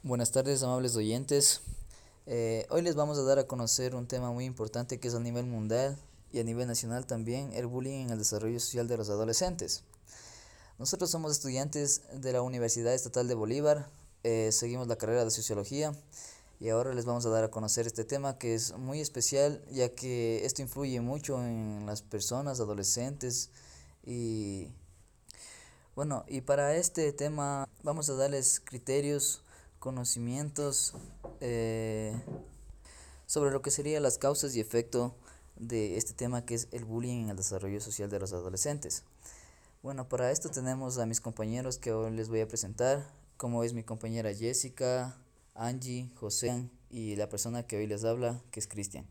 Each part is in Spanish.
Buenas tardes, amables oyentes. Hoy les vamos a dar a conocer un tema muy importante que es a nivel mundial y a nivel nacional también, el bullying en el desarrollo social de los adolescentes. Nosotros somos estudiantes de la Universidad Estatal de Bolívar, seguimos la carrera de Sociología y ahora les vamos a dar a conocer este tema que es muy especial ya que esto influye mucho en las personas, adolescentes y y para este tema vamos a darles criterios, conocimientos eh, sobre lo que serían las causas y efecto de este tema que es el bullying en el desarrollo social de los adolescentes. Bueno, para esto tenemos a mis compañeros que hoy les voy a presentar, como es mi compañera Jessica, Angie, José y la persona que hoy les habla, que es Cristian.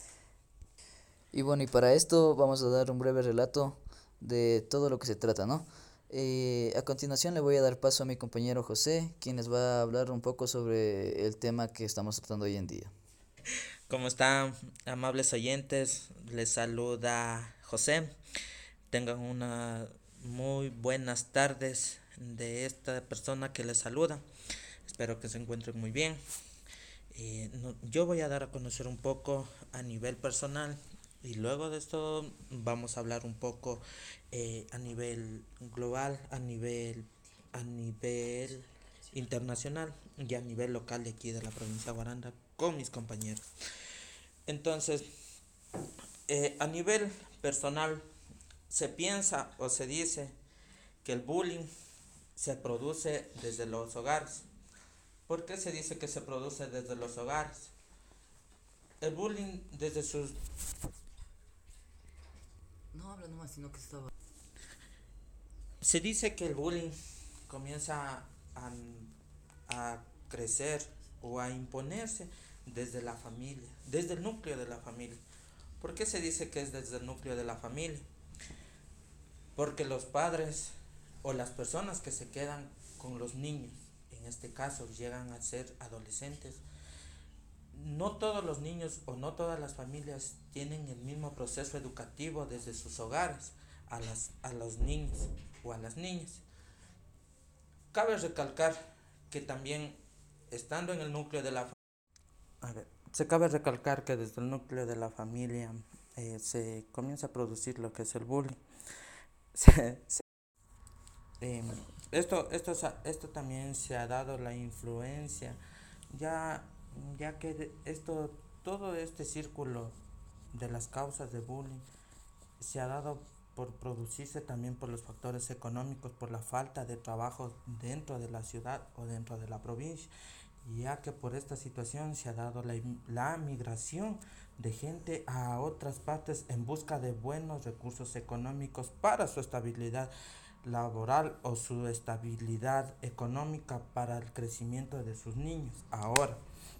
Y para esto vamos a dar un breve relato de todo lo que se trata, ¿no? A continuación le voy a dar paso a mi compañero José, quien les va a hablar un poco sobre el tema que estamos tratando hoy en día. ¿Cómo están, amables oyentes? Les saluda José. Tengan una muy buenas tardes de esta persona que les saluda. Espero que se encuentren muy bien. Yo voy a dar a conocer un poco a nivel personal y luego de esto vamos a hablar un poco a nivel global, a nivel internacional y a nivel local de aquí de la provincia de Guaranda con mis compañeros. Entonces, a nivel personal, se piensa o se dice que el bullying se produce desde los hogares. ¿Por qué se dice que se produce desde los hogares? El bullying desde sus... No habla nomás, sino que estaba. Se dice que el bullying comienza a, a crecer o a imponerse desde la familia, desde el núcleo de la familia. ¿Por qué se dice que es desde el núcleo de la familia? Porque los padres o las personas que se quedan con los niños, en este caso llegan a ser adolescentes, no todos los niños o no todas las familias tienen el mismo proceso educativo desde sus hogares a los niños o a las niñas. Cabe recalcar que también estando en el núcleo de la a ver, se cabe recalcar que desde el núcleo de la familia se comienza a producir lo que es el bullying. Se, Eh, esto también se ha dado la influencia, ya, ya que todo este círculo de las causas de bullying se ha dado por producirse también por los factores económicos, por la falta de trabajo dentro de la ciudad o dentro de la provincia, ya que por esta situación se ha dado la migración de gente a otras partes en busca de buenos recursos económicos para su estabilidad laboral o su estabilidad económica para el crecimiento de sus niños. Ahora,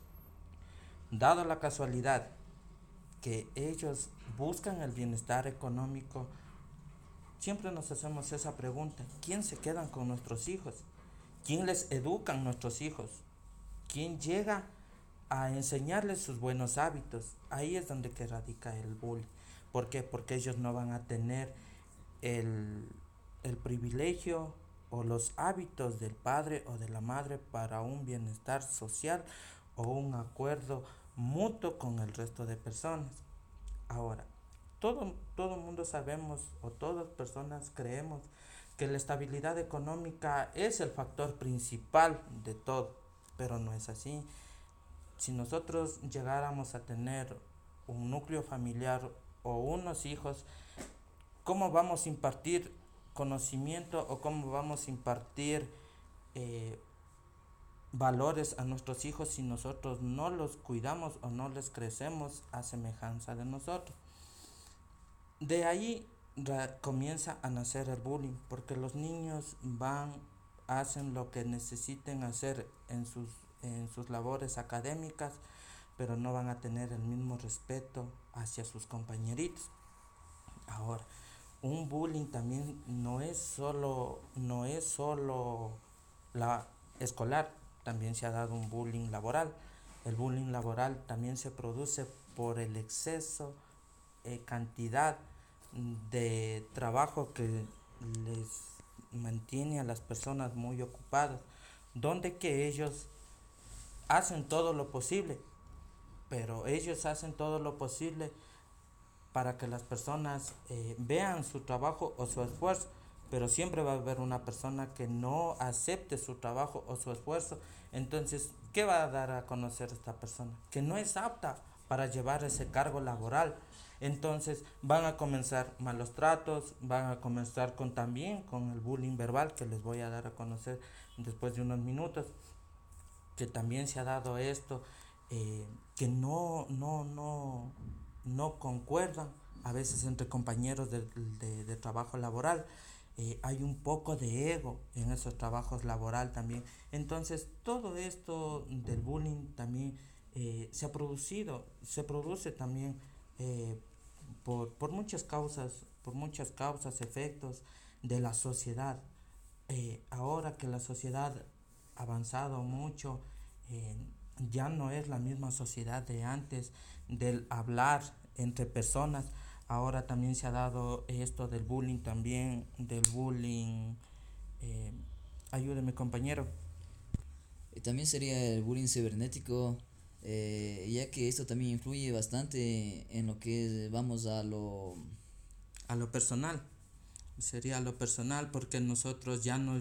dado la casualidad que ellos buscan el bienestar económico, siempre nos hacemos esa pregunta: ¿quién se quedan con nuestros hijos? ¿Quién les educan nuestros hijos? ¿Quién llega a enseñarles sus buenos hábitos? Ahí es donde que radica el bullying. ¿Por qué? Porque ellos no van a tener el, el privilegio o los hábitos del padre o de la madre para un bienestar social o un acuerdo mutuo con el resto de personas. Ahora, todo mundo sabemos o todas personas creemos que la estabilidad económica es el factor principal de todo, pero no es así. Si nosotros llegáramos a tener un núcleo familiar o unos hijos, ¿cómo vamos a impartir conocimiento o cómo vamos a impartir eh, valores a nuestros hijos si nosotros no los cuidamos o no les crecemos a semejanza de nosotros? De ahí comienza a nacer el bullying, porque los niños hacen lo que necesiten hacer en sus labores académicas, pero no van a tener el mismo respeto hacia sus compañeritos. Ahora, un bullying también no es solo la escolar, también se ha dado un bullying laboral. El bullying laboral también se produce por el exceso, cantidad de trabajo que les mantiene a las personas muy ocupadas, donde que ellos hacen todo lo posible, pero ellos hacen todo lo posible para que las personas vean su trabajo o su esfuerzo, pero siempre va a haber una persona que no acepte su trabajo o su esfuerzo. Entonces, ¿qué va a dar a conocer esta persona? Que no es apta para llevar ese cargo laboral. Entonces van a comenzar malos tratos, van a comenzar con también con el bullying verbal, que les voy a dar a conocer después de unos minutos, que también se ha dado esto, que no concuerdan a veces entre compañeros de trabajo laboral. Hay un poco de ego en esos trabajos laboral también. Entonces todo esto del bullying también se produce también eh, por muchas causas, efectos de la sociedad. Ahora que la sociedad ha avanzado mucho, eh, ya no es la misma sociedad de antes, del hablar entre personas. Ahora también se ha dado esto del bullying también, del bullying. eh, Ayúdeme compañero. También sería el bullying cibernético, ya que esto también influye bastante en lo que es, vamos a lo... A lo personal, sería lo personal porque nosotros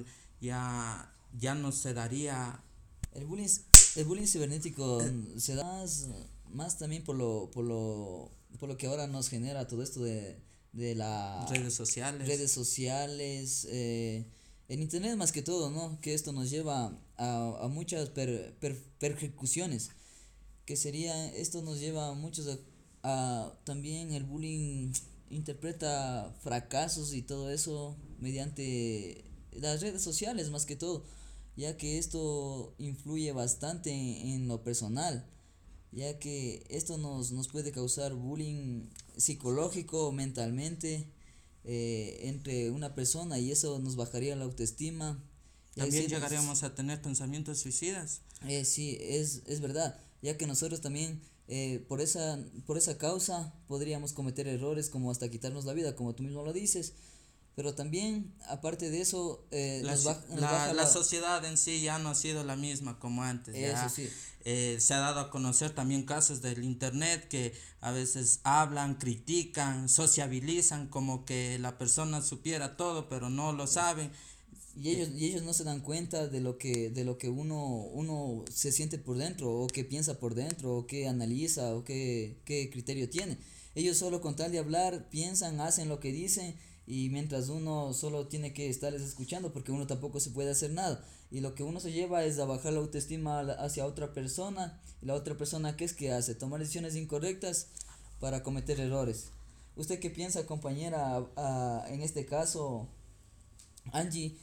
ya no se daría. El bullying, el bullying cibernético se da más también por lo que ahora nos genera todo esto de las Redes sociales. redes sociales, en internet más que todo, ¿no? Que esto nos lleva a muchas persecuciones, que sería, esto nos lleva a muchos también el bullying interpreta fracasos y todo eso mediante las redes sociales más que todo, ya que esto influye bastante en lo personal, ya que esto nos puede causar bullying psicológico o mentalmente, entre una persona, y eso nos bajaría la autoestima. También llegaríamos a tener pensamientos suicidas. Sí, es verdad, ya que nosotros también, por esa causa podríamos cometer errores como hasta quitarnos la vida, como tú mismo lo dices, pero también aparte de eso, nos baja La sociedad en sí ya no ha sido la misma como antes. eso Ya sí. se ha dado a conocer también casos del internet que a veces hablan, critican, sociabilizan como que la persona supiera todo, pero no lo saben. Y ellos no se dan cuenta de lo que uno se siente por dentro, o que piensa por dentro, o que analiza, o qué criterio tiene. Ellos solo con tal de hablar, piensan, hacen lo que dicen, y mientras uno solo tiene que estarles escuchando, porque uno tampoco se puede hacer nada. Y lo que uno se lleva es a bajar la autoestima hacia otra persona, y la otra persona, ¿qué es que hace? Tomar decisiones incorrectas para cometer errores. ¿Usted qué piensa, compañera, en este caso, Angie,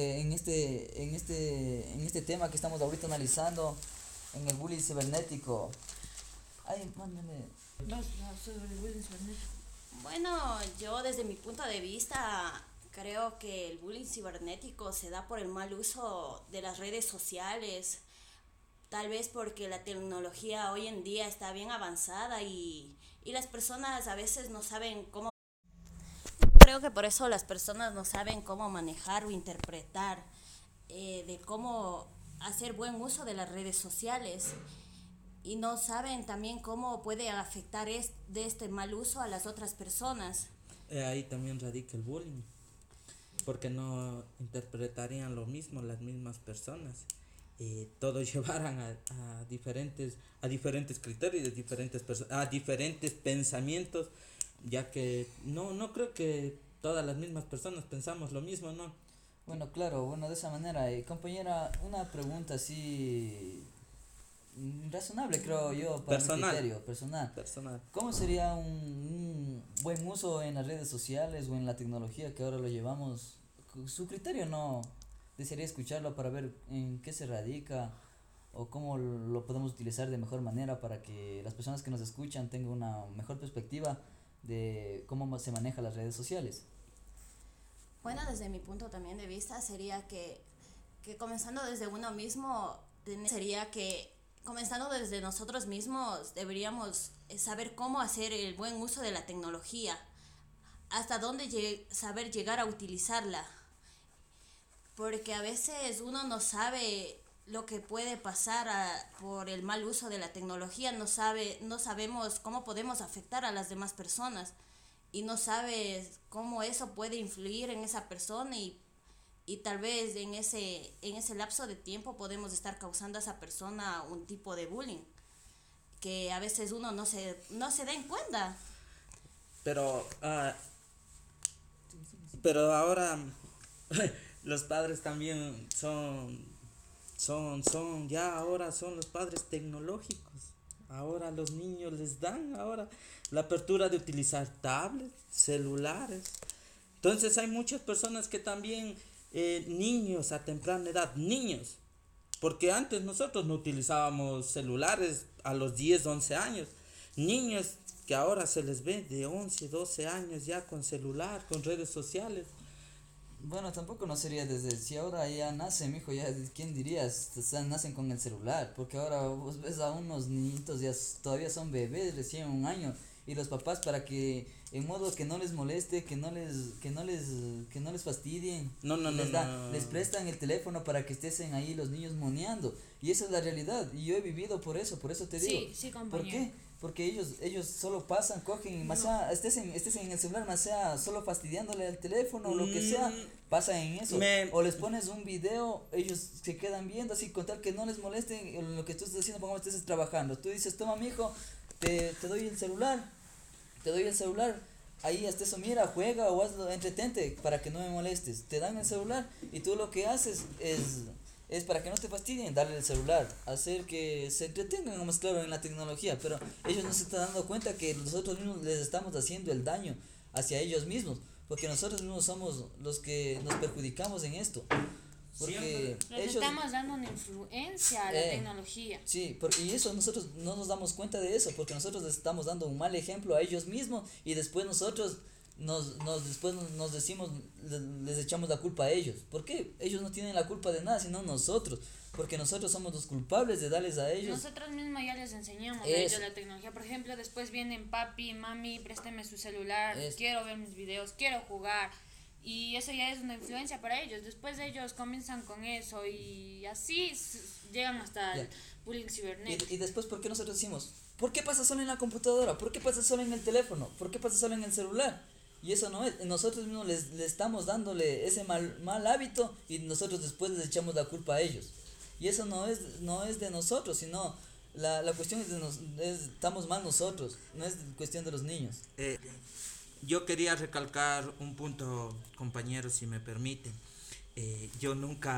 en este tema que estamos ahorita analizando, en el bullying cibernético? Ay, mándame. Sobre el bullying cibernético. Bueno, yo desde mi punto de vista creo que el bullying cibernético se da por el mal uso de las redes sociales, tal vez porque la tecnología hoy en día está bien avanzada y las personas a veces no saben cómo. Creo que por eso las personas no saben cómo manejar o interpretar, de cómo hacer buen uso de las redes sociales y no saben también cómo puede afectar de este mal uso a las otras personas. Ahí también radica el bullying, porque no interpretarían lo mismo las mismas personas. Todos llevaran a diferentes criterios, a diferentes pensamientos, ya que no creo que todas las mismas personas pensamos lo mismo, ¿no? Bueno, claro, bueno, de esa manera. Compañera, una pregunta así razonable, creo yo, para mi Personal, criterio personal. personal. ¿Cómo sería un buen uso en las redes sociales o en la tecnología que ahora lo llevamos? Su criterio, no desearía escucharlo para ver en qué se radica, o cómo lo podemos utilizar de mejor manera para que las personas que nos escuchan tengan una mejor perspectiva de cómo se manejan las redes sociales. Bueno, desde mi punto también de vista sería que comenzando desde uno mismo, sería que comenzando desde nosotros mismos deberíamos saber cómo hacer el buen uso de la tecnología, hasta dónde saber llegar a utilizarla, porque a veces uno no sabe lo que puede pasar por el mal uso de la tecnología, no sabemos cómo podemos afectar a las demás personas y no sabes cómo eso puede influir en esa persona y tal vez en ese lapso de tiempo podemos estar causando a esa persona un tipo de bullying que a veces uno no se da en cuenta. Pero, pero ahora los padres también ya ahora son los padres tecnológicos. Ahora los niños les dan ahora la apertura de utilizar tablets, celulares. Entonces hay muchas personas que también, niños a temprana edad, niños, porque antes nosotros no utilizábamos celulares a los 10 11 años. Niños que ahora se les ve de 11 12 años ya con celular, con redes sociales. Bueno, tampoco no sería desde, si ahora ya nace, mijo, ya, ¿quién dirías? Nacen con el celular, porque ahora vos ves a unos niñitos, todavía son bebés, recién un año, y los papás para que, en modo que no les moleste, que no les fastidien, No, no, no, no. les prestan el teléfono para que estén ahí los niños moneando, y esa es la realidad, y yo he vivido por eso te digo. Sí, sí, ¿Por compañero. qué? Porque ellos solo pasan, cogen, más sea, estés en el celular, más sea solo fastidiándole al teléfono o lo que sea, pasan en eso. O les pones un video, ellos se quedan viendo así, con tal que no les moleste lo que tú estás haciendo, pongamos estés trabajando. Tú dices, toma mijo, te doy el celular, ahí hasta eso, mira, juega o hazlo, entretente para que no me molestes. Te dan el celular y tú lo que haces es para que no te fastidien, darle el celular, hacer que se entretengan más claro en la tecnología, pero ellos no se están dando cuenta que nosotros mismos les estamos haciendo el daño hacia ellos mismos, porque nosotros mismos somos los que nos perjudicamos en esto. Porque Les ellos, estamos dando una influencia a la tecnología. sí, y eso nosotros no nos damos cuenta de eso, porque nosotros les estamos dando un mal ejemplo a ellos mismos y después nosotros después nos decimos, les echamos la culpa a ellos. ¿Por qué? Ellos no tienen la culpa de nada, sino nosotros, porque nosotros somos los culpables de darles a ellos. Nosotros mismos ya les enseñamos a Eso. ellos la tecnología. Por ejemplo, después vienen papi, mami, présteme su celular, Eso. quiero ver mis videos, quiero jugar. Y eso ya es una influencia para ellos. Después ellos comienzan con eso y así llegan hasta el bullying cibernético. Y después, ¿por qué nosotros decimos? ¿Por qué pasa solo en la computadora? ¿Por qué pasa solo en el teléfono? ¿Por qué pasa solo en el celular? Y eso no es, nosotros mismos les estamos dándole ese mal hábito y nosotros después les echamos la culpa a ellos. Y eso no es de nosotros, sino la cuestión estamos mal nosotros, no es cuestión de los niños. Yo quería recalcar un punto, compañeros, si me permiten. Yo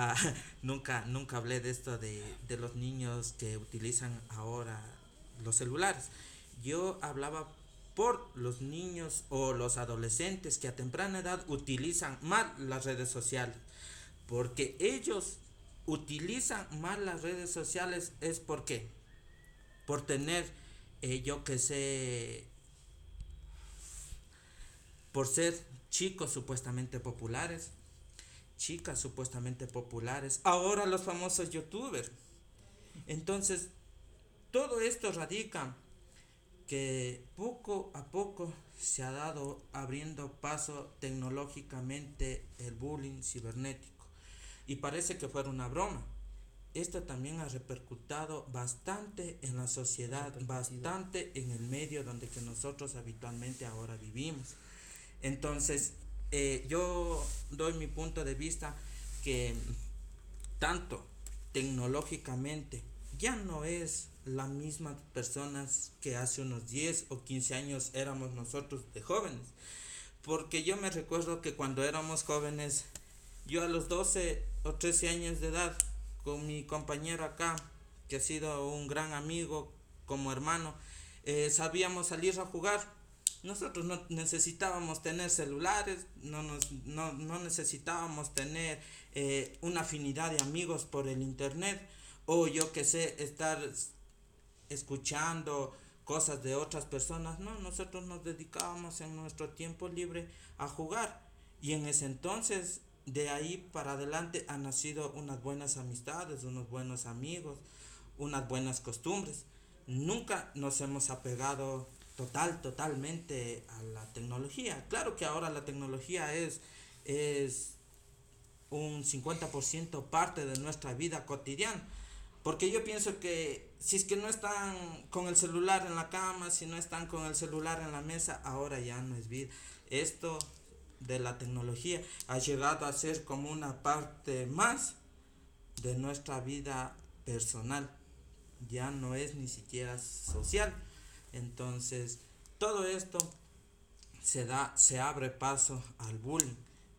nunca hablé de esto de los niños que utilizan ahora los celulares. Yo hablaba por los niños o los adolescentes que a temprana edad utilizan mal las redes sociales. Porque ellos utilizan mal las redes sociales es porque por tener, yo que sé, por ser chicos supuestamente populares, chicas supuestamente populares, ahora los famosos youtubers. Entonces, todo esto radica que poco a poco se ha dado abriendo paso tecnológicamente el bullying cibernético. Y parece que fuera una broma. Esto también ha repercutado bastante en la sociedad, bastante en el medio donde que nosotros habitualmente ahora vivimos. Entonces, yo doy mi punto de vista que tanto tecnológicamente ya no es la misma personas que hace unos 10 o 15 años éramos nosotros de jóvenes. Porque yo me recuerdo que cuando éramos jóvenes, yo a los 12 o 13 años de edad, con mi compañero acá, que ha sido un gran amigo como hermano, sabíamos salir a jugar. Nosotros no necesitábamos tener celulares, no necesitábamos tener una afinidad de amigos por el internet, o yo que sé, estar escuchando cosas de otras personas. No, nosotros nos dedicábamos en nuestro tiempo libre a jugar, y en ese entonces, de ahí para adelante, han nacido unas buenas amistades, unos buenos amigos, unas buenas costumbres. Nunca nos hemos apegado totalmente a la tecnología. Claro que ahora la tecnología es un 50% parte de nuestra vida cotidiana. Porque yo pienso que si es que no están con el celular en la cama, si no están con el celular en la mesa, ahora ya no es vida. Esto de la tecnología ha llegado a ser como una parte más de nuestra vida personal. Ya no es ni siquiera social. Entonces, todo esto se abre paso al bullying.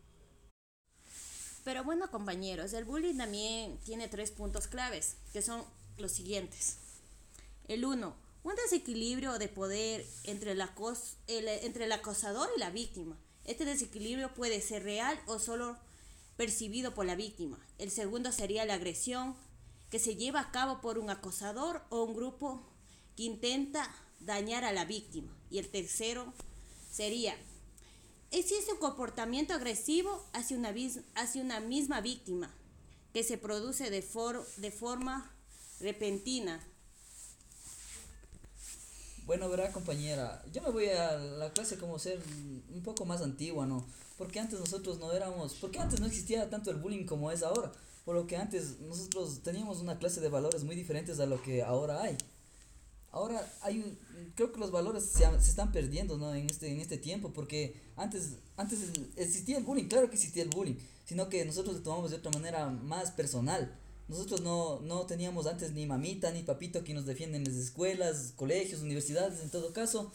Pero bueno, compañeros, el bullying también tiene 3 puntos claves, que son los siguientes. El uno, un desequilibrio de poder entre el acosador y la víctima. Este desequilibrio puede ser real o solo percibido por la víctima. El segundo sería la agresión, que se lleva a cabo por un acosador o un grupo que intenta dañar a la víctima. Y el tercero sería: existe un comportamiento agresivo hacia una misma víctima que se produce de forma repentina. Bueno, verá compañera, yo me voy a la clase como ser un poco más antigua, ¿no? Porque antes nosotros no éramos, porque antes no existía tanto el bullying como es ahora, por lo que antes nosotros teníamos una clase de valores muy diferentes a lo que ahora hay. Ahora creo que los valores se están perdiendo, ¿no? En este tiempo, porque antes existía el bullying, claro que existía el bullying, sino que nosotros lo tomamos de otra manera más personal. Nosotros no teníamos antes ni mamita ni papito que nos defienden en las escuelas, colegios, universidades, en todo caso.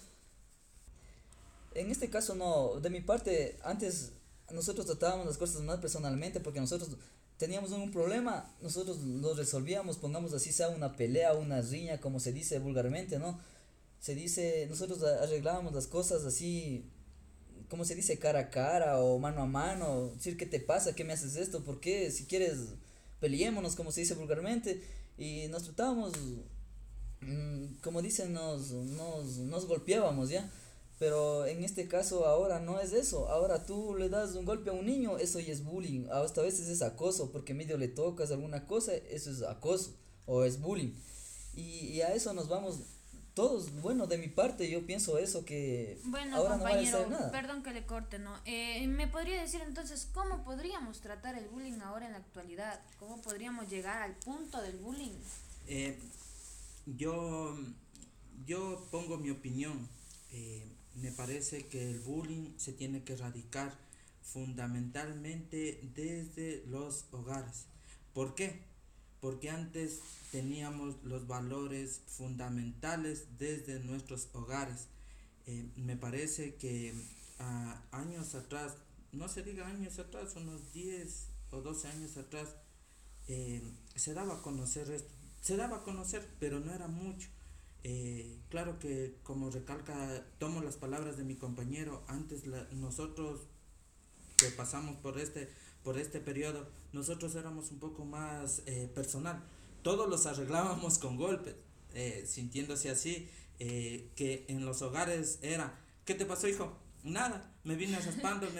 En este caso no, de mi parte, antes nosotros tratábamos las cosas más personalmente porque nosotros teníamos un problema, nosotros lo resolvíamos, pongamos así sea una pelea, una riña, como se dice vulgarmente, ¿no? Se dice, nosotros arreglábamos las cosas así, como se dice, cara a cara o mano a mano, decir qué te pasa, qué me haces esto, por qué, si quieres peleémonos, como se dice vulgarmente, y nos tratábamos, como dicen, nos golpeábamos, ¿ya? Pero en este caso ahora no es eso, ahora tú le das un golpe a un niño, eso ya es bullying, hasta a veces es acoso, porque medio le tocas alguna cosa, eso es acoso o es bullying. Y a eso nos vamos todos, bueno, de mi parte yo pienso eso, que Bueno, ahora no vale compañero, hacer nada. perdón que le corte, ¿no? ¿Me podría decir entonces cómo podríamos tratar el bullying ahora en la actualidad? ¿Cómo podríamos llegar al punto del bullying? Eh, yo, yo pongo mi opinión. Me parece que el bullying se tiene que erradicar fundamentalmente desde los hogares. ¿Por qué? Porque antes teníamos los valores fundamentales desde nuestros hogares. Me parece que años atrás, no se diga años atrás, unos 10 o 12 años atrás, se daba a conocer esto. Se daba a conocer, pero no era mucho. Claro que, como recalca, tomo las palabras de mi compañero, antes nosotros que pasamos por este periodo, nosotros éramos un poco más personal. Todos los arreglábamos con golpes, sintiéndose así, que en los hogares era: ¿qué te pasó, hijo? Nada, me vine raspando,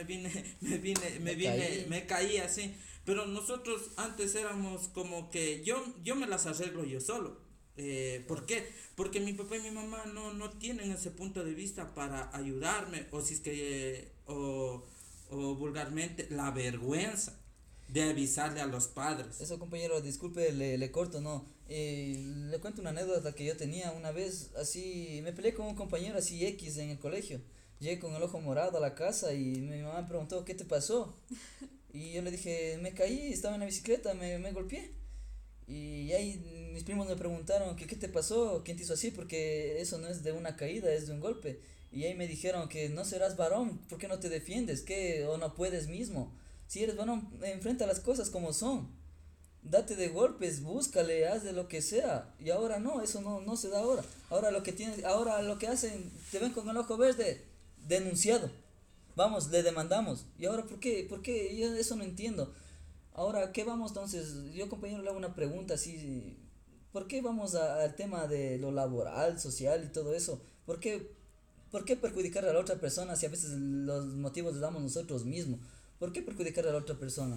me caí así. Pero nosotros antes éramos como que yo me las arreglo yo solo. ¿Por qué? Porque mi papá y mi mamá no tienen ese punto de vista para ayudarme, o si es que o vulgarmente la vergüenza de avisarle a los padres. Eso compañero, disculpe, le corto, no. Le cuento una anécdota que yo tenía una vez, así, me peleé con un compañero así X en el colegio. Llegué con el ojo morado a la casa y mi mamá me preguntó: ¿qué te pasó? Y yo le dije: me caí, estaba en la bicicleta, me golpeé. Y ahí mis primos me preguntaron: ¿qué te pasó? ¿Quién te hizo así? Porque eso no es de una caída, es de un golpe. Y ahí me dijeron que no serás varón, ¿por qué no te defiendes? ¿Qué? ¿O no puedes mismo? Si eres varón, enfrenta las cosas como son. Date de golpes, búscale, haz de lo que sea. Y ahora no, eso no se da ahora. Ahora lo que hacen, te ven con el ojo verde, denunciado. Vamos, le demandamos. ¿Y ahora por qué? ¿Por qué? Yo eso no entiendo. Ahora, ¿qué vamos entonces? Yo, compañero, le hago una pregunta así. ¿Por qué vamos al tema de lo laboral, social y todo eso? ¿Por qué perjudicar a la otra persona si a veces los motivos les damos nosotros mismos? ¿Por qué perjudicar a la otra persona?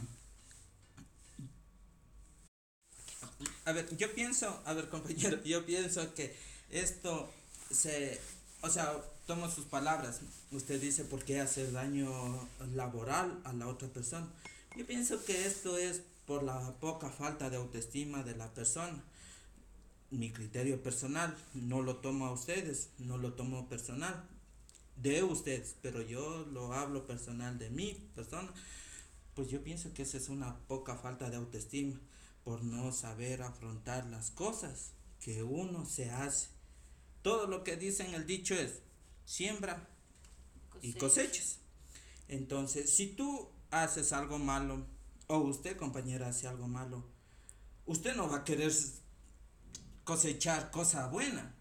A ver, compañero, yo pienso que esto o sea, tomo sus palabras. Usted dice: ¿por qué hacer daño laboral a la otra persona? Yo pienso que esto es por la poca falta de autoestima de la persona. Mi criterio personal, no lo tomo a ustedes, no lo tomo personal de ustedes, pero yo lo hablo personal de mi persona. Pues yo pienso que esa es una poca falta de autoestima por no saber afrontar las cosas que uno se hace. Todo lo que dicen el dicho es siembra y cosechas. Entonces, si tú haces algo malo o usted, compañera, hace algo malo, usted no va a querer cosechar cosa buena.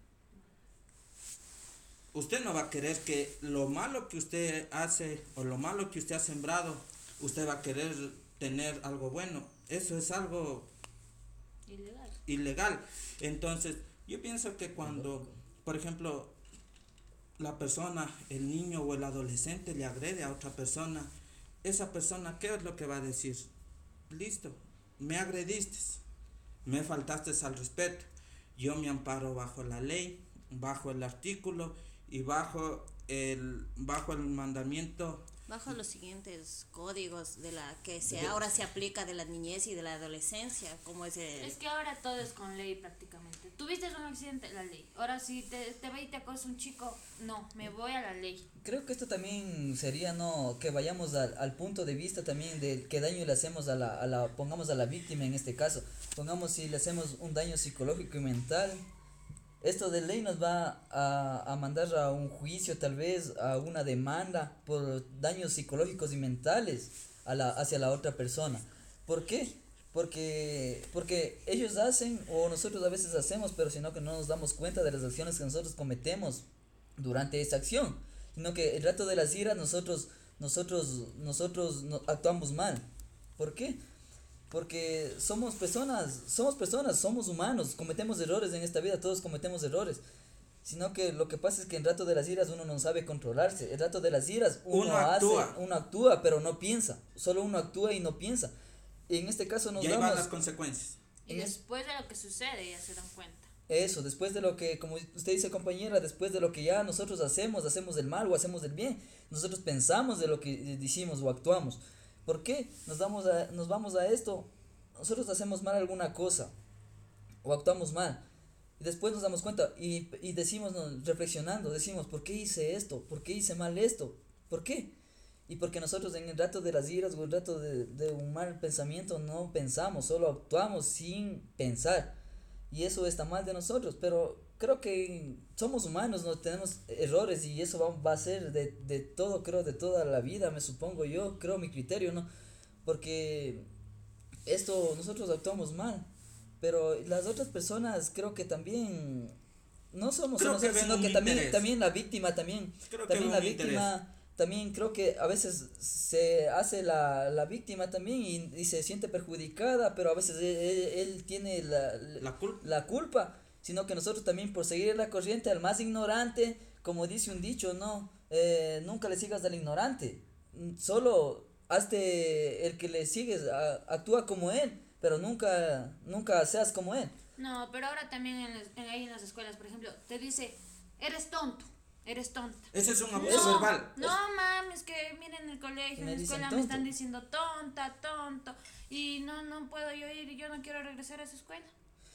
Usted no va a querer que lo malo que usted hace o lo malo que usted ha sembrado, usted va a querer tener algo bueno. Eso es algo ilegal. Entonces, yo pienso que cuando, por ejemplo, la persona, el niño o el adolescente le agrede a otra persona, esa persona, ¿qué es lo que va a decir? Listo, me agrediste, me faltaste al respeto, yo me amparo bajo la ley, bajo el artículo y bajo el mandamiento. Bajo los siguientes códigos de la que ahora se aplica de la niñez y de la adolescencia, como es el... Es que ahora todo es con ley prácticamente. Tuviste un accidente, la ley. Ahora si te ve y te acosa un chico, no, me voy a la ley. Creo que esto también sería, no, que vayamos al punto de vista también de qué daño le hacemos pongamos a la víctima en este caso. Pongamos si le hacemos un daño psicológico y mental. Esto de ley nos va a mandar a un juicio, tal vez a una demanda por daños psicológicos y mentales hacia la otra persona. ¿Por qué? Porque ellos hacen, o nosotros a veces hacemos, pero sino que no nos damos cuenta de las acciones que nosotros cometemos durante esa acción. Sino que el rato de las iras nosotros actuamos mal. ¿Por qué? Porque somos personas, somos humanos, cometemos errores en esta vida, todos cometemos errores. Sino que lo que pasa es que en rato de las iras uno no sabe controlarse. En rato de las iras uno actúa, pero no piensa. Solo uno actúa y no piensa. Y en este caso y ahí van las consecuencias. Y después de lo que sucede ya se dan cuenta. Eso, después de lo que, como usted dice, compañera, después de lo que ya nosotros hacemos el mal o hacemos el bien, nosotros pensamos de lo que decimos o actuamos. ¿Por qué nos vamos a esto? Nosotros hacemos mal alguna cosa o actuamos mal y después nos damos cuenta y decimos, reflexionando, decimos, ¿por qué hice esto? ¿Por qué hice mal esto? ¿Por qué? Y porque nosotros en el rato de las iras o el rato de un mal pensamiento no pensamos, solo actuamos sin pensar. Y eso está mal de nosotros, pero creo que somos humanos, no tenemos errores y eso va a ser de todo, creo, de toda la vida, me supongo yo, creo mi criterio, ¿no? Porque nosotros actuamos mal, pero las otras personas creo que también no somos nosotros, sino que también la víctima, también la víctima, también creo que a veces se hace la víctima también y se siente perjudicada, pero a veces él tiene la culpa, sino que nosotros también por seguir la corriente al más ignorante, como dice un dicho, no, nunca le sigas al ignorante, solo hazte el que le sigues, actúa como él, pero nunca seas como él. No, pero ahora también ahí en las escuelas, por ejemplo, te dice, eres tonta. Ese es un abuso verbal. No mames, es que miren en el colegio, en la escuela me están diciendo tonto. Y no puedo yo ir y yo no quiero regresar a esa escuela.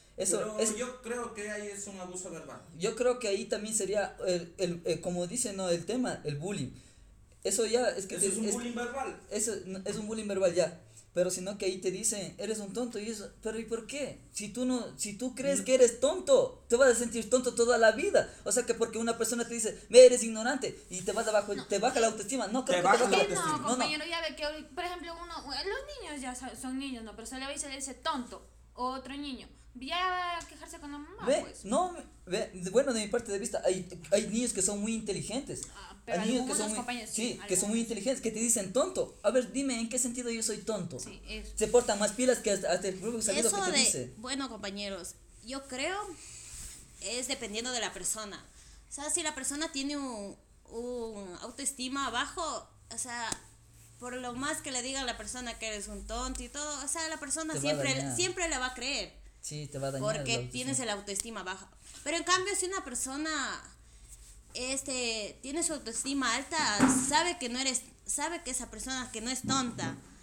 Yo creo que ahí es un abuso verbal. Yo creo que ahí también sería, como dicen, ¿no? El tema, el bullying. Eso ya es que... Eso es un bullying verbal. Eso es un bullying verbal ya. Pero sino que ahí te dicen, eres un tonto y eso, pero ¿y por qué? Si tú crees que eres tonto, te vas a sentir tonto toda la vida. O sea que porque una persona te dice, eres ignorante y te vas abajo, te baja la autoestima. No, creo que te baja la autoestima. No, compañero, ya ve que, por ejemplo, los niños ya son niños, ¿no? Pero se le ve y se le dice tonto, o otro niño. Ya va a quejarse con la mamá, pues. Bueno, de mi parte de vista, hay niños que son muy inteligentes. Pero hay niños que son compañeros, que son muy inteligentes, que te dicen tonto. A ver, dime, ¿en qué sentido yo soy tonto? Sí, eso. Se portan más pilas que hasta el propio sabido que te dice. Bueno, compañeros, yo creo es dependiendo de la persona. O sea, si la persona tiene un autoestima bajo, o sea, por lo más que le diga a la persona que eres un tonto y todo, o sea, la persona siempre le va a creer. Sí, te va a dañar. Porque tienes el autoestima baja. Pero en cambio, si una persona tiene su autoestima alta, sabe que esa persona que no es tonta,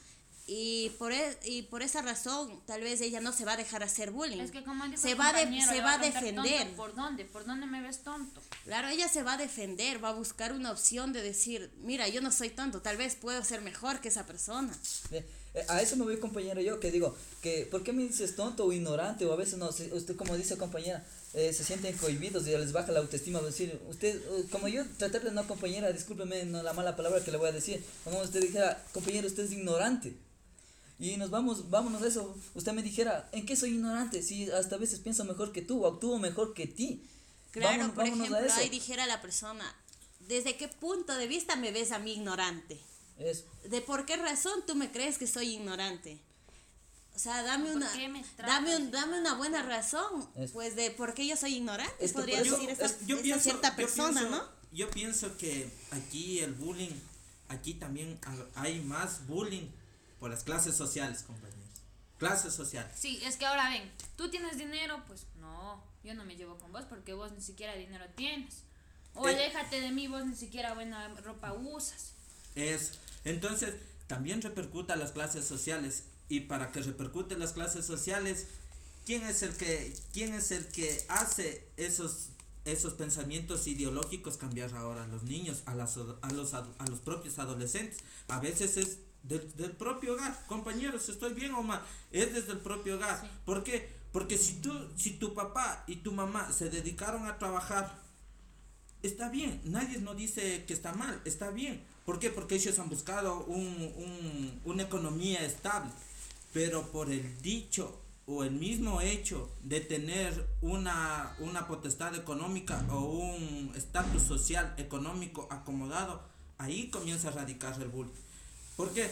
y por esa razón tal vez ella no se va a dejar hacer bullying. Es que como dijo se el va, compañero, se le va a preguntar defender. tonto, ¿por dónde? ¿Por dónde me ves tonto? Claro, ella se va a defender, va a buscar una opción de decir, mira, yo no soy tonto, tal vez puedo ser mejor que esa persona. A eso me voy, compañero, yo que digo, que ¿por qué me dices tonto o ignorante? O a veces no, usted como dice, compañera, se sienten cohibidos y les baja la autoestima. Decir, usted, como yo tratarle, no, compañera, discúlpeme no, la mala palabra que le voy a decir, como usted dijera, compañero, usted es ignorante. Y vámonos a eso. Usted me dijera, ¿en qué soy ignorante? Si hasta a veces pienso mejor que tú o actúo mejor que ti. Claro, por Vámonos ejemplo, a eso. ahí dijera la persona, ¿desde qué punto de vista me ves a mí ignorante? Eso. ¿De por qué razón tú me crees que soy ignorante? O sea, dame ¿Por una, qué me tratas? dame una buena razón, Es- pues, de por qué yo soy ignorante, Es que podría por eso- decir esa, Yo esa pienso, cierta persona, ¿no? Yo pienso que aquí el bullying, aquí también hay más bullying por las clases sociales, compañeros. Clases sociales. Sí, es que ahora ven, tú tienes dinero, pues no, yo no me llevo con vos porque vos ni siquiera dinero tienes. O aléjate de mí, vos ni siquiera buena ropa usas. Entonces, también repercuta a las clases sociales. Y para que repercute las clases sociales, ¿quién es el que hace esos pensamientos ideológicos cambiar ahora a los niños, a los propios adolescentes? A veces es del propio hogar. Compañeros, ¿estoy bien o mal? Es desde el propio hogar. Sí. ¿Por qué? Porque si tu papá y tu mamá se dedicaron a trabajar, está bien, nadie nos dice que está mal, está bien. ¿Por qué? Porque ellos han buscado una economía estable, pero por el dicho o el mismo hecho de tener una potestad económica o un estatus social económico acomodado, ahí comienza a radicarse el bullying. ¿Por qué?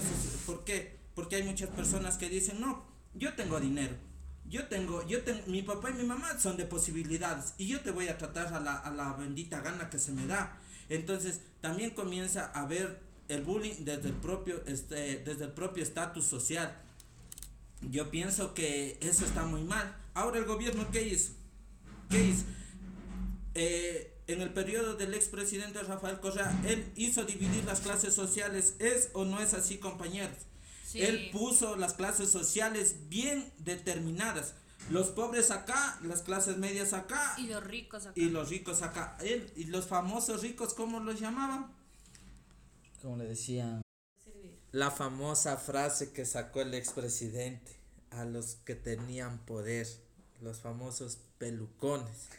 Porque hay muchas personas que dicen, no, yo tengo dinero. Mi papá y mi mamá son de posibilidades y yo te voy a tratar a la bendita gana que se me da. Entonces también comienza a ver el bullying desde el propio estatus social. Yo pienso que eso está muy mal. Ahora el gobierno, ¿qué hizo? En el periodo del expresidente Rafael Correa, él hizo dividir las clases sociales. ¿Es o no es así, compañeros? Sí. Él puso las clases sociales bien determinadas. Los pobres acá, las clases medias acá Y los ricos acá. y los ricos acá. Y los famosos ricos, ¿cómo los llamaban? Como le decían. La famosa frase que sacó el expresidente a los que tenían poder, los famosos pelucones.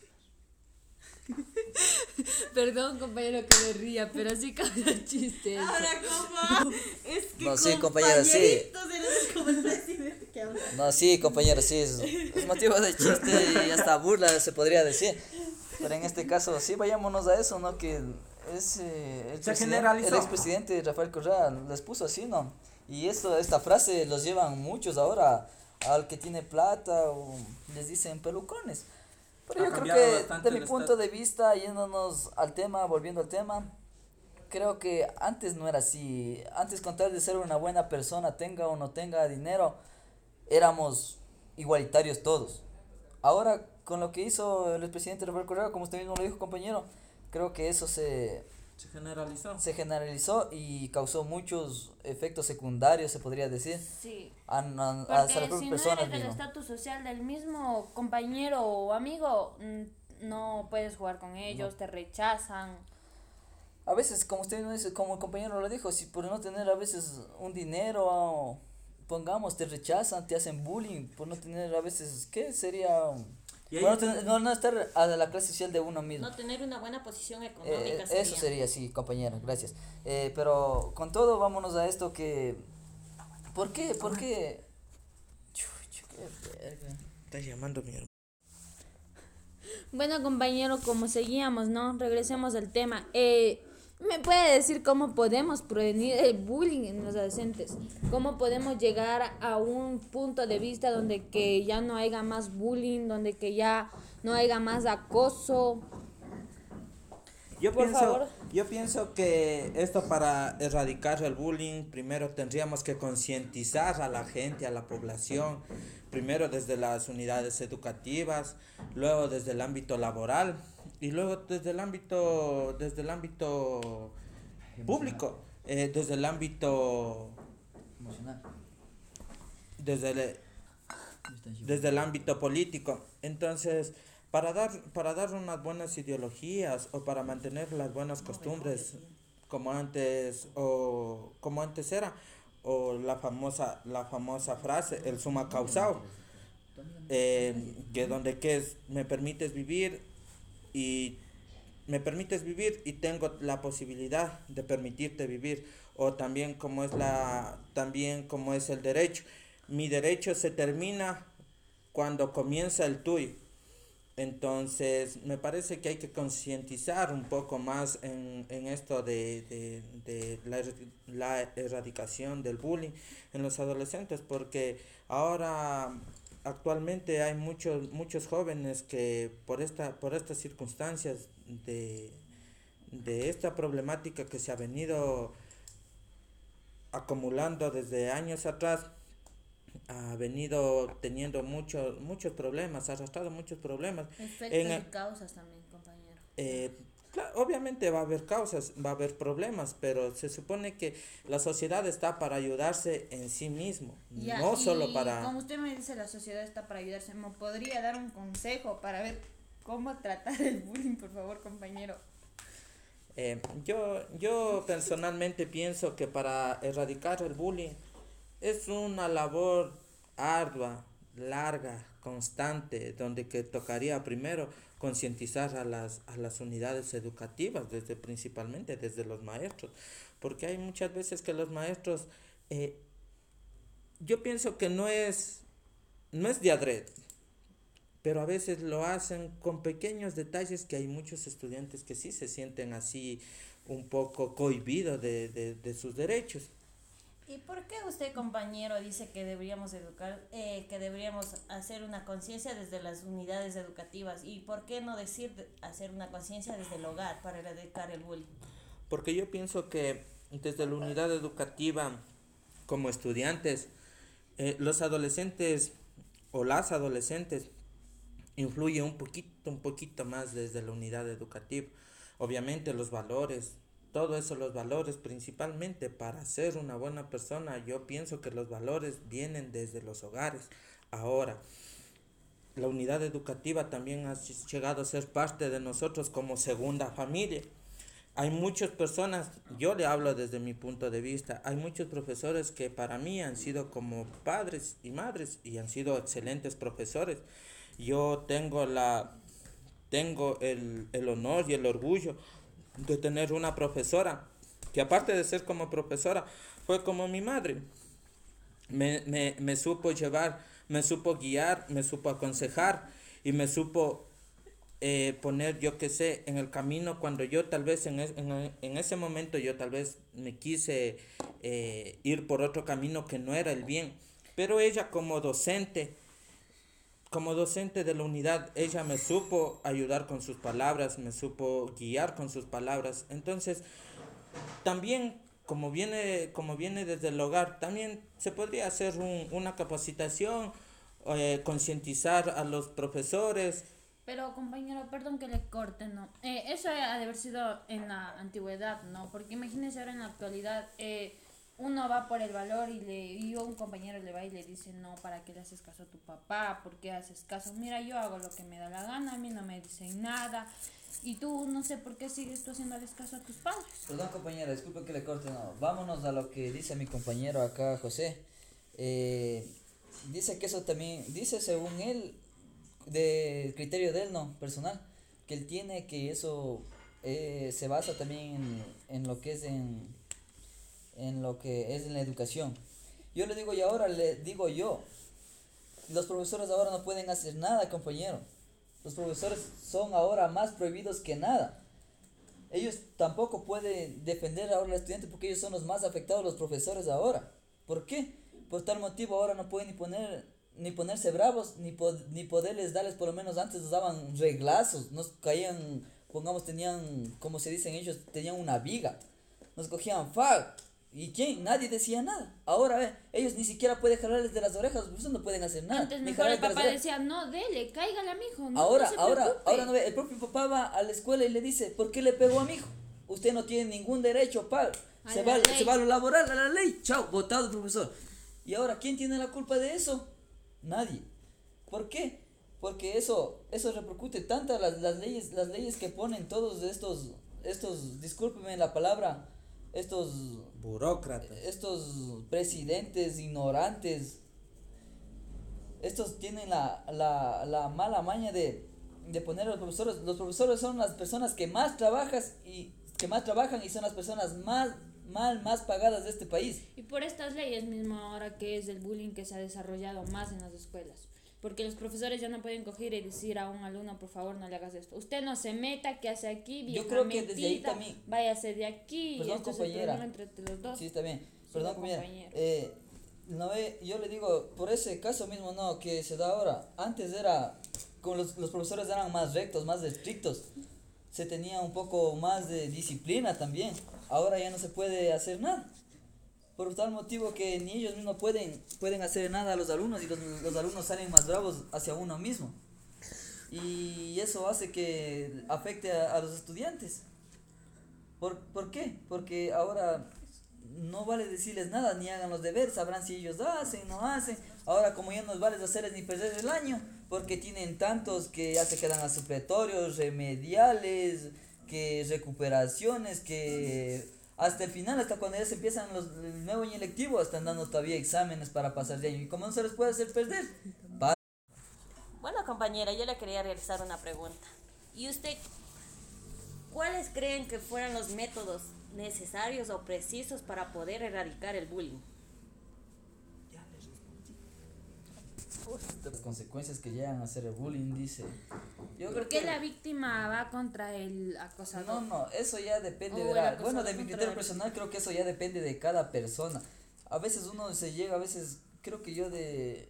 Perdón, compañero, que me ría, pero sí cambia el chiste. Ahora, ¿cómo? Es que No, sí, compañero, sí. eres como el presidente que habla. No, sí, compañero, sí, es motivo de chiste y hasta burla se podría decir. Pero en este caso, sí, vayámonos a eso, ¿no? Que Generalizó. el expresidente Rafael Correa les puso así, ¿no? Y esta frase los llevan muchos ahora al que tiene plata o les dicen pelucones. Pero Ha yo creo cambiado que bastante de mi el punto de vista, yéndonos al tema, volviendo al tema, creo que antes no era así. Antes, con tal de ser una buena persona, tenga o no tenga dinero, éramos igualitarios todos. Ahora, con lo que hizo el expresidente Rafael Correa, como usted mismo lo dijo, compañero, creo que eso se generalizó y causó muchos efectos secundarios, se podría decir, Sí. hacia las Porque propias si no personas eres del mismas. estatus social del mismo compañero o amigo, no puedes jugar con ellos, te rechazan. A veces, como usted mismo dice, como el compañero lo dijo, si por no tener a veces un dinero, pongamos, te rechazan, te hacen bullying, por no tener a veces, ¿qué sería? Y ahí- No estar a la clase social de uno mismo. No tener una buena posición económica sería. Eso sería, sí, compañero, gracias. Pero con todo, vámonos a esto que... ¿Por qué? Chuch, qué verga. Está llamando mi hermano. Bueno, compañero, como seguíamos, ¿no? Regresemos al tema. ¿Me puede decir cómo podemos prevenir el bullying en los adolescentes? ¿Cómo podemos llegar a un punto de vista donde que ya no haya más bullying, donde que ya no haya más acoso? Por favor. Yo pienso que esto, para erradicar el bullying, primero tendríamos que concientizar a la gente, a la población, primero desde las unidades educativas, luego desde el ámbito laboral y luego desde el ámbito público, desde el ámbito emocional. desde desde el ámbito político. Entonces, para dar unas buenas ideologías o para mantener las buenas costumbres como antes era, o la famosa frase, el suma causao, que donde que es, y me permites vivir y tengo la posibilidad de permitirte vivir, o también como es el derecho. Mi derecho se termina cuando comienza el tuyo. Entonces, me parece que hay que concientizar un poco más en esto de la erradicación del bullying en los adolescentes, porque ahora actualmente hay muchos jóvenes que por estas circunstancias de esta problemática que se ha venido acumulando desde años atrás, ha venido teniendo muchos problemas, ha arrastrado muchos problemas. Efectos y causas también, compañero. Obviamente va a haber causas, va a haber problemas, pero se supone que la sociedad está para ayudarse en sí mismo, Ya, no y solo para... como usted me dice, la sociedad está para ayudarse. ¿Me podría dar un consejo para ver cómo tratar el bullying, por favor, compañero? Yo personalmente pienso que para erradicar el bullying es una labor ardua, larga, constante, donde que tocaría primero concientizar a las unidades educativas, principalmente desde los maestros, porque hay muchas veces que los maestros, yo pienso que no es de adrede, pero a veces lo hacen con pequeños detalles que hay muchos estudiantes que sí se sienten así un poco cohibidos de sus derechos. ¿Y por qué usted, compañero, dice que deberíamos educar, que deberíamos hacer una conciencia desde las unidades educativas? ¿Y por qué no decir hacer una conciencia desde el hogar para erradicar el bullying? Porque yo pienso que desde la unidad educativa, como estudiantes, los adolescentes o las adolescentes influye un poquito más desde la unidad educativa. Obviamente los valores, todo eso, los valores principalmente para ser una buena persona, yo pienso que los valores vienen desde los hogares. Ahora, la unidad educativa también ha llegado a ser parte de nosotros como segunda familia. Hay muchas personas, yo le hablo desde mi punto de vista, hay muchos profesores que para mí han sido como padres y madres y han sido excelentes profesores. Yo tengo el honor y el orgullo de tener una profesora que, aparte de ser como profesora, fue como mi madre. Me supo llevar, me supo guiar, me supo aconsejar y me supo poner, yo qué sé, en el camino cuando yo tal vez en ese momento yo tal vez me quise ir por otro camino que no era el bien. Pero ella como docente de la unidad, ella me supo ayudar con sus palabras, me supo guiar con sus palabras. Entonces, también, como viene desde el hogar, también se podría hacer una capacitación, concientizar a los profesores. Pero, compañero, perdón que le corte, ¿no? Eso ha de haber sido en la antigüedad, ¿no? Porque imagínese ahora en la actualidad, uno va por el valor y un compañero le va y le dice, no, ¿para qué le haces caso a tu papá? ¿Por qué haces caso? Mira, yo hago lo que me da la gana, a mí no me dicen nada. Y tú, no sé por qué sigues tú haciéndoles caso a tus padres. Perdón, compañera, disculpe que le corte, no. Vámonos a lo que dice mi compañero acá, José. Dice que eso también, dice según él, de criterio de él, no, personal, que él tiene que eso se basa también en lo que es en lo que es en la educación. Yo le digo, y ahora le digo yo, los profesores ahora no pueden hacer nada, compañero. Los profesores son ahora más prohibidos que nada. Ellos tampoco pueden defender ahora al estudiante porque ellos son los más afectados, los profesores ahora. ¿Por qué? Por tal motivo ahora no pueden ni ponerse bravos, ni poderles darles, por lo menos antes nos daban reglazos, nos caían, pongamos, tenían, como se dicen ellos, tenían una viga, nos cogían fag. ¿Y quién? Nadie decía nada. Ahora, ellos ni siquiera pueden jalarles de las orejas, los profesores no pueden hacer nada. Antes ni mejor el jalarles de las papá orejas. decía, no, dele, cáigale a mi hijo. No, Ahora, no se ahora preocupe. no ve, el propio papá va a la escuela y le dice, ¿por qué le pegó a mi hijo? Usted no tiene ningún derecho, padre. A Se la va, ley. se va a lo laboral, a la ley. Chao, votado el profesor. Y ahora, ¿quién tiene la culpa de eso? Nadie. ¿Por qué? Porque eso repercute tanto a las leyes que ponen todos discúlpeme la palabra, Burócratas. estos presidentes ignorantes, estos tienen la mala maña de poner a los profesores. Los profesores son las personas que más trabajan y son las personas más pagadas de este país. Y por estas leyes mismo ahora que es el bullying que se ha desarrollado más en las escuelas. Porque los profesores ya no pueden coger y decir a un alumno, por favor, no le hagas esto. Usted no se meta, ¿qué hace aquí? Vieja Yo creo que desde ahí metida, también. váyase de aquí. Perdón, Esto es el compañera. problema entre los dos. Sí, está bien. Sí, Perdón, compañera. No ve, yo le digo, por ese caso mismo no que se da ahora. Antes era, como los profesores eran más rectos, más estrictos, se tenía un poco más de disciplina también. Ahora ya no se puede hacer nada. Por tal motivo que ni ellos mismos pueden hacer nada a los alumnos y los alumnos salen más bravos hacia uno mismo. Y eso hace que afecte a los estudiantes. ¿Por qué? Porque ahora no vale decirles nada, ni hagan los deberes, sabrán si ellos hacen, no hacen. Ahora como ya no les vale hacerles ni perder el año, porque tienen tantos que ya se quedan a supletorios, remediales, que recuperaciones, que hasta el final, hasta cuando ya se empiezan el nuevo año lectivo, están dando todavía exámenes para pasar de año. Y como no se les puede hacer perder, Bueno, compañera, yo le quería realizar una pregunta. ¿Y usted cuáles creen que fueran los métodos necesarios o precisos para poder erradicar el bullying? las consecuencias que llegan a hacer el bullying, dice. Yo creo ¿Por qué que la víctima va contra el acosador? no, eso ya depende O de el la... acosador Bueno, de mi contra criterio el- personal creo que eso ya depende de cada persona. A veces uno se llega, a veces creo que yo de...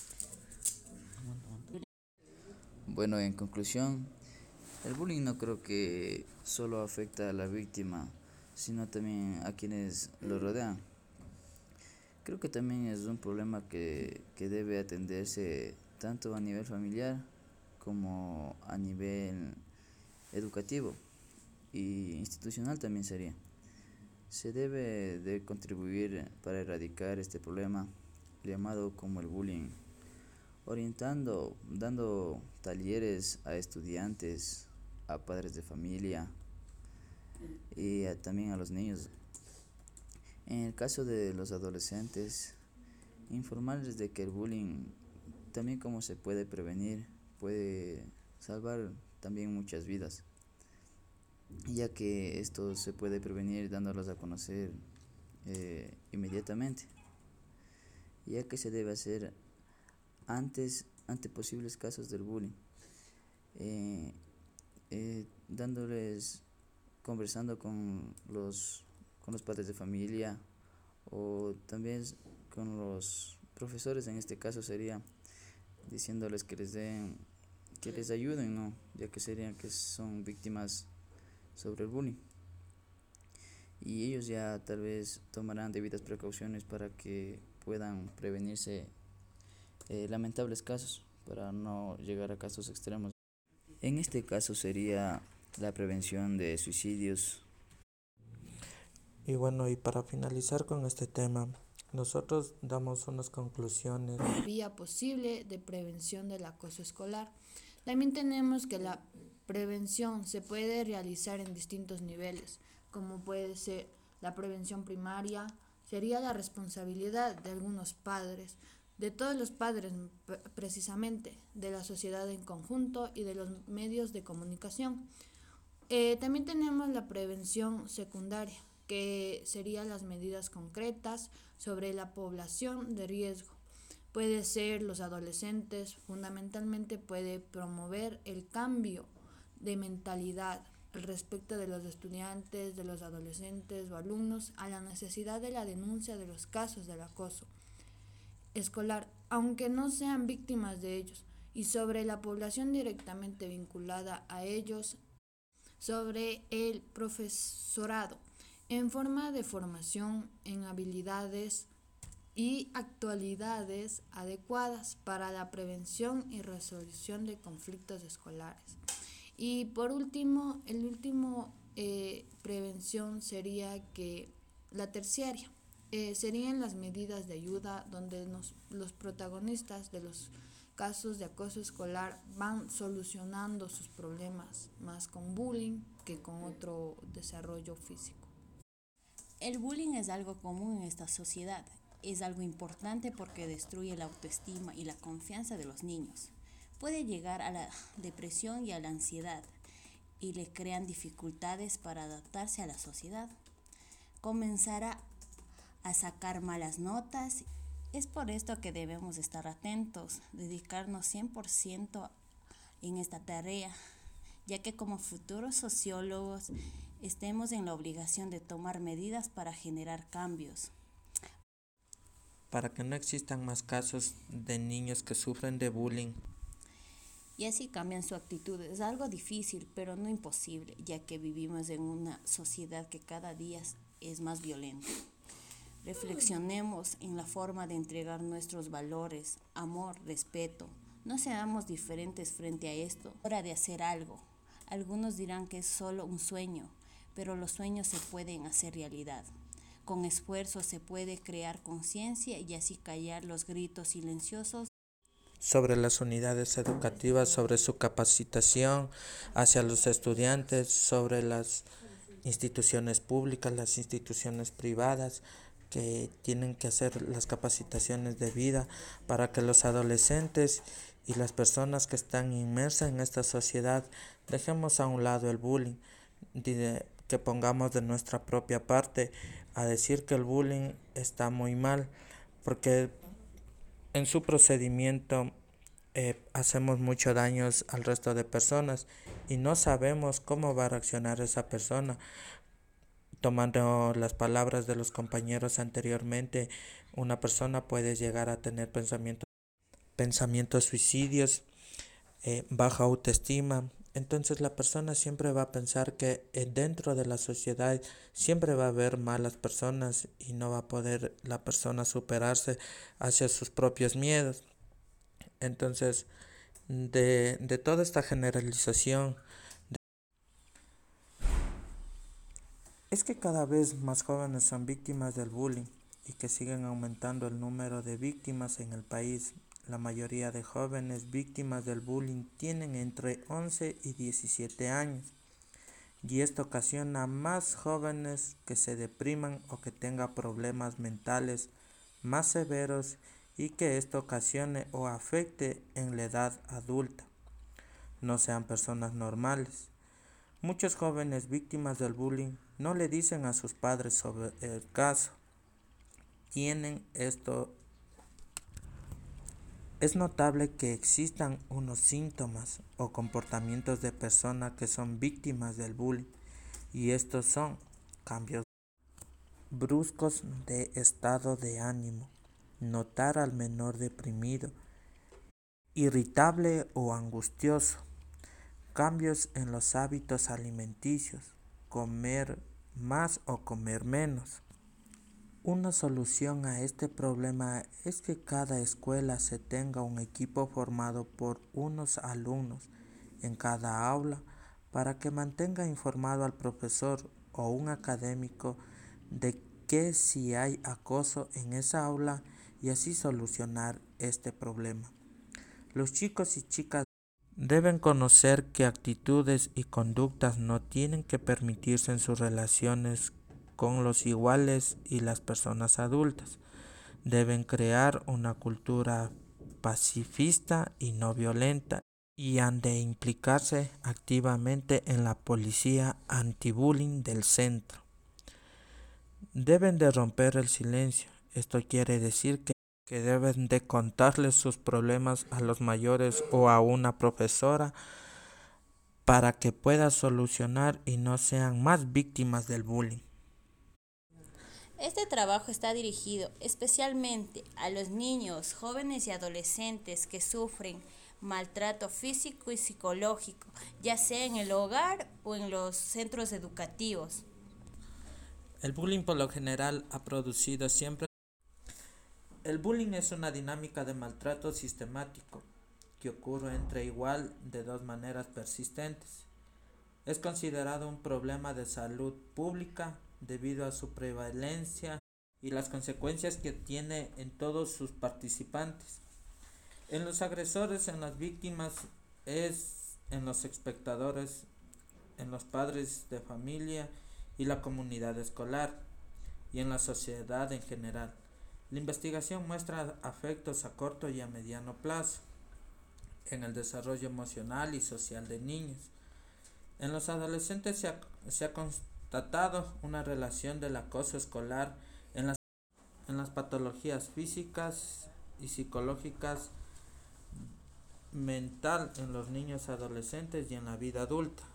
Bueno, en conclusión, el bullying no creo que solo afecta a la víctima, sino también a quienes lo rodean. Creo que también es un problema que debe atenderse tanto a nivel familiar como a nivel educativo y institucional también sería. Se debe de contribuir para erradicar este problema llamado como el bullying, orientando, dando talleres a estudiantes, a padres de familia y también a los niños. En el caso de los adolescentes, informarles de que el bullying también como se puede prevenir, puede salvar también muchas vidas, ya que esto se puede prevenir dándolos a conocer inmediatamente, ya que se debe hacer ante posibles casos del bullying, eh, dándoles, conversando con los padres de familia o también con los profesores. En este caso sería diciéndoles que les ayuden, ¿no? Ya que serían que son víctimas sobre el bullying, y ellos ya tal vez tomarán debidas precauciones para que puedan prevenirse lamentables casos, para no llegar a casos extremos. En este caso sería la prevención de suicidios. Y bueno, y para finalizar con este tema, nosotros damos unas conclusiones. Vía posible de prevención del acoso escolar. También tenemos que la prevención se puede realizar en distintos niveles, como puede ser la prevención primaria, sería la responsabilidad de algunos padres, de todos los padres precisamente, de la sociedad en conjunto y de los medios de comunicación. También tenemos la prevención secundaria, que serían las medidas concretas sobre la población de riesgo. Puede ser los adolescentes, fundamentalmente puede promover el cambio de mentalidad respecto de los estudiantes, de los adolescentes o alumnos a la necesidad de la denuncia de los casos del acoso escolar, aunque no sean víctimas de ellos, y sobre la población directamente vinculada a ellos, sobre el profesorado, en forma de formación en habilidades y actualidades adecuadas para la prevención y resolución de conflictos escolares. Y por último, prevención sería que La terciaria serían las medidas de ayuda donde los protagonistas de los casos de acoso escolar van solucionando sus problemas más con bullying que con otro desarrollo físico. El bullying es algo común en esta sociedad. Es algo importante porque destruye la autoestima y la confianza de los niños. Puede llegar a la depresión y a la ansiedad y le crean dificultades para adaptarse a la sociedad. Comenzará a sacar malas notas. Es por esto que debemos estar atentos, dedicarnos 100% en esta tarea, ya que como futuros sociólogos estemos en la obligación de tomar medidas para generar cambios. Para que no existan más casos de niños que sufren de bullying. Y así cambian su actitud. Es algo difícil, pero no imposible, ya que vivimos en una sociedad que cada día es más violenta. Reflexionemos en la forma de entregar nuestros valores, amor, respeto. No seamos diferentes frente a esto. Es hora de hacer algo. Algunos dirán que es solo un sueño, pero los sueños se pueden hacer realidad. Con esfuerzo se puede crear conciencia y así callar los gritos silenciosos Sobre las unidades educativas, sobre su capacitación hacia los estudiantes, sobre las instituciones públicas, las instituciones privadas que tienen que hacer las capacitaciones de vida para que los adolescentes y las personas que están inmersas en esta sociedad dejemos a un lado el bullying, que pongamos de nuestra propia parte a decir que el bullying está muy mal, porque en su procedimiento hacemos mucho daño al resto de personas y no sabemos cómo va a reaccionar esa persona. Tomando las palabras de los compañeros anteriormente, una persona puede llegar a tener pensamientos suicidios, baja autoestima. Entonces la persona siempre va a pensar que dentro de la sociedad siempre va a haber malas personas y no va a poder la persona superarse hacia sus propios miedos. Entonces, de toda esta generalización, es que cada vez más jóvenes son víctimas del bullying y que siguen aumentando el número de víctimas en el país. La mayoría de jóvenes víctimas del bullying tienen entre 11 y 17 años y esto ocasiona más jóvenes que se depriman o que tengan problemas mentales más severos y que esto ocasione o afecte en la edad adulta. No sean personas normales. Muchos jóvenes víctimas del bullying no le dicen a sus padres sobre el caso. Tienen esto. Es notable que existan unos síntomas o comportamientos de personas que son víctimas del bullying y estos son cambios bruscos de estado de ánimo, notar al menor deprimido, irritable o angustioso, cambios en los hábitos alimenticios, comer más o comer menos. Una solución a este problema es que cada escuela se tenga un equipo formado por unos alumnos en cada aula para que mantenga informado al profesor o un académico de que si hay acoso en esa aula y así solucionar este problema. Los chicos y chicas deben conocer que actitudes y conductas no tienen que permitirse en sus relaciones con los iguales y las personas adultas. Deben crear una cultura pacifista y no violenta y han de implicarse activamente en la policía anti-bullying del centro. Deben de romper el silencio. Esto quiere decir que deben de contarles sus problemas a los mayores o a una profesora para que pueda solucionar y no sean más víctimas del bullying. Este trabajo está dirigido especialmente a los niños, jóvenes y adolescentes que sufren maltrato físico y psicológico, ya sea en el hogar o en los centros educativos. El bullying por lo general ha producido siempre. El bullying es una dinámica de maltrato sistemático que ocurre entre igual de dos maneras persistentes. Es considerado un problema de salud pública debido a su prevalencia y las consecuencias que tiene en todos sus participantes. En los agresores, en las víctimas, en los espectadores, en los padres de familia y la comunidad escolar, y en la sociedad en general. La investigación muestra afectos a corto y a mediano plazo en el desarrollo emocional y social de niños. En los adolescentes se ha constatado una relación del acoso escolar en las patologías físicas y psicológicas mental en los niños adolescentes y en la vida adulta.